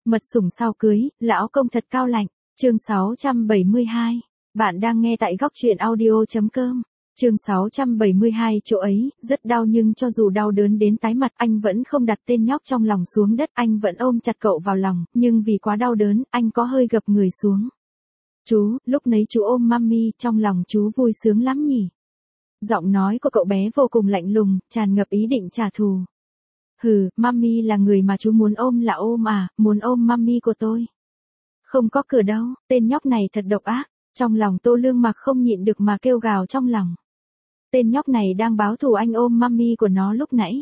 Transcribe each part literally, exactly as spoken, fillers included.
Mật sủng sau cưới, lão công thật cao lạnh. Chương sáu trăm bảy mươi hai. Bạn đang nghe tại góc truyện audio chấm com. Chương sáu trăm bảy mươi hai. Chỗ ấy rất đau, nhưng cho dù đau đớn đến tái mặt, anh vẫn không đặt tên nhóc trong lòng xuống đất, anh vẫn ôm chặt cậu vào lòng, nhưng vì quá đau đớn, anh có hơi gập người xuống. Chú, lúc nấy chú ôm mami, trong lòng chú vui sướng lắm nhỉ. Giọng nói của cậu bé vô cùng lạnh lùng, tràn ngập ý định trả thù. Hừ, mami là người mà chú muốn ôm là ôm à, muốn ôm mami của tôi. Không có cửa đâu, tên nhóc này thật độc ác. Trong lòng Tô Lương Mặc không nhịn được mà kêu gào trong lòng. Tên nhóc này đang báo thù anh ôm mami của nó lúc nãy.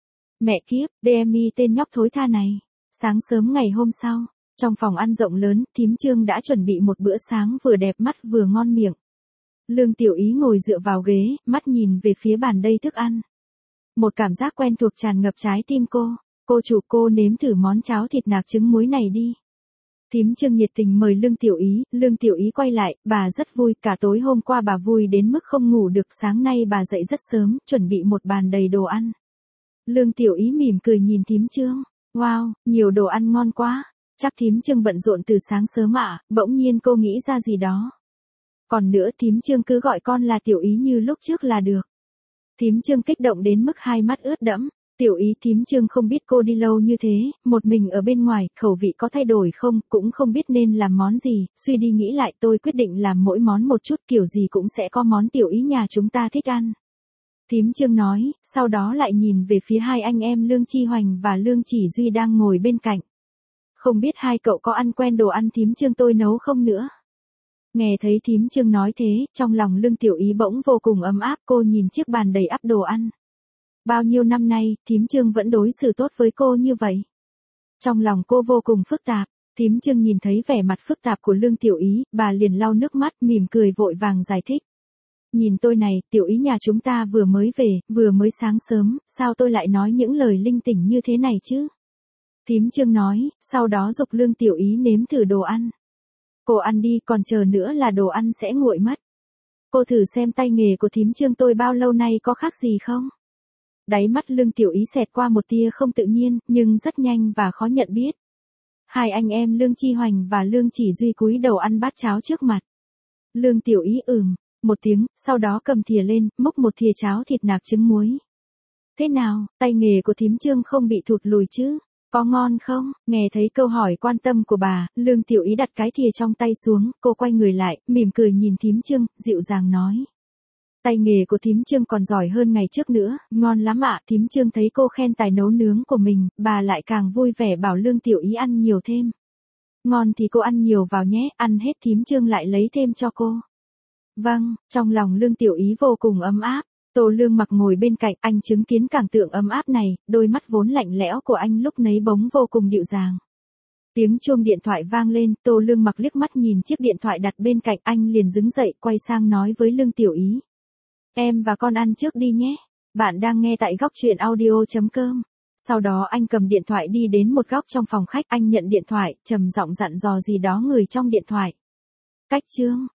Mẹ kiếp, Demi tên nhóc thối tha này. Sáng sớm ngày hôm sau, trong phòng ăn rộng lớn, thím Trương đã chuẩn bị một bữa sáng vừa đẹp mắt vừa ngon miệng. Lương Tiểu Ý ngồi dựa vào ghế, mắt nhìn về phía bàn đầy thức ăn. Một cảm giác quen thuộc tràn ngập trái tim cô. Cô chủ, cô nếm thử món cháo thịt nạc trứng muối này đi. Thím Trương nhiệt tình mời Lương Tiểu Ý, Lương Tiểu Ý quay lại, bà rất vui, cả tối hôm qua bà vui đến mức không ngủ được, sáng nay bà dậy rất sớm, chuẩn bị một bàn đầy đồ ăn. Lương Tiểu Ý mỉm cười nhìn thím Trương, wow, nhiều đồ ăn ngon quá, chắc thím Trương bận rộn từ sáng sớm ạ, bỗng nhiên cô nghĩ ra gì đó. Còn nữa thím Trương cứ gọi con là Tiểu Ý như lúc trước là được. Thím Trương kích động đến mức hai mắt ướt đẫm. Tiểu Ý, thím Trương không biết cô đi lâu như thế, một mình ở bên ngoài, khẩu vị có thay đổi không, cũng không biết nên làm món gì, suy đi nghĩ lại tôi quyết định làm mỗi món một chút, kiểu gì cũng sẽ có món Tiểu Ý nhà chúng ta thích ăn. Thím Trương nói, sau đó lại nhìn về phía hai anh em Lương Chi Hoành và Lương Chỉ Duy đang ngồi bên cạnh. Không biết hai cậu có ăn quen đồ ăn thím Trương tôi nấu không nữa. Nghe thấy thím Trương nói thế, trong lòng Lương Tiểu Ý bỗng vô cùng ấm áp, cô nhìn chiếc bàn đầy ắp đồ ăn. Bao nhiêu năm nay, thím Trương vẫn đối xử tốt với cô như vậy. Trong lòng cô vô cùng phức tạp, thím Trương nhìn thấy vẻ mặt phức tạp của Lương Tiểu Ý, bà liền lau nước mắt, mỉm cười vội vàng giải thích. Nhìn tôi này, Tiểu Ý nhà chúng ta vừa mới về, vừa mới sáng sớm, sao tôi lại nói những lời linh tinh như thế này chứ? Thím Trương nói, sau đó giục Lương Tiểu Ý nếm thử đồ ăn. Cô ăn đi, còn chờ nữa là đồ ăn sẽ nguội mất. Cô thử xem tay nghề của thím Trương tôi bao lâu nay có khác gì không? Đáy mắt Lương Tiểu Ý xẹt qua một tia không tự nhiên, nhưng rất nhanh và khó nhận biết. Hai anh em Lương Chi Hoành và Lương Chỉ Duy cúi đầu ăn bát cháo trước mặt. Lương Tiểu Ý ừm một tiếng, sau đó cầm thìa lên, múc một thìa cháo thịt nạc trứng muối. Thế nào, tay nghề của thím Trương không bị thụt lùi chứ? Có ngon không? Nghe thấy câu hỏi quan tâm của bà, Lương Tiểu Ý đặt cái thìa trong tay xuống, cô quay người lại, mỉm cười nhìn thím Trương, dịu dàng nói. Tay nghề của thím Trương còn giỏi hơn ngày trước nữa, ngon lắm ạ. Thím Trương thấy cô khen tài nấu nướng của mình, bà lại càng vui vẻ bảo Lương Tiểu Ý ăn nhiều thêm. Ngon thì cô ăn nhiều vào nhé, ăn hết thím Trương lại lấy thêm cho cô. Vâng, trong lòng Lương Tiểu Ý vô cùng ấm áp. Tô Lương Mặc ngồi bên cạnh, anh chứng kiến cảnh tượng ấm áp này, đôi mắt vốn lạnh lẽo của anh lúc nấy bỗng vô cùng dịu dàng. Tiếng chuông điện thoại vang lên, Tô Lương Mặc liếc mắt nhìn chiếc điện thoại đặt bên cạnh, anh liền đứng dậy, quay sang nói với Lương Tiểu Ý. Em và con ăn trước đi nhé. Bạn đang nghe tại góc truyện audio chấm com. Sau đó anh cầm điện thoại đi đến một góc trong phòng khách, anh nhận điện thoại, trầm giọng dặn dò gì đó người trong điện thoại. Cách Trương,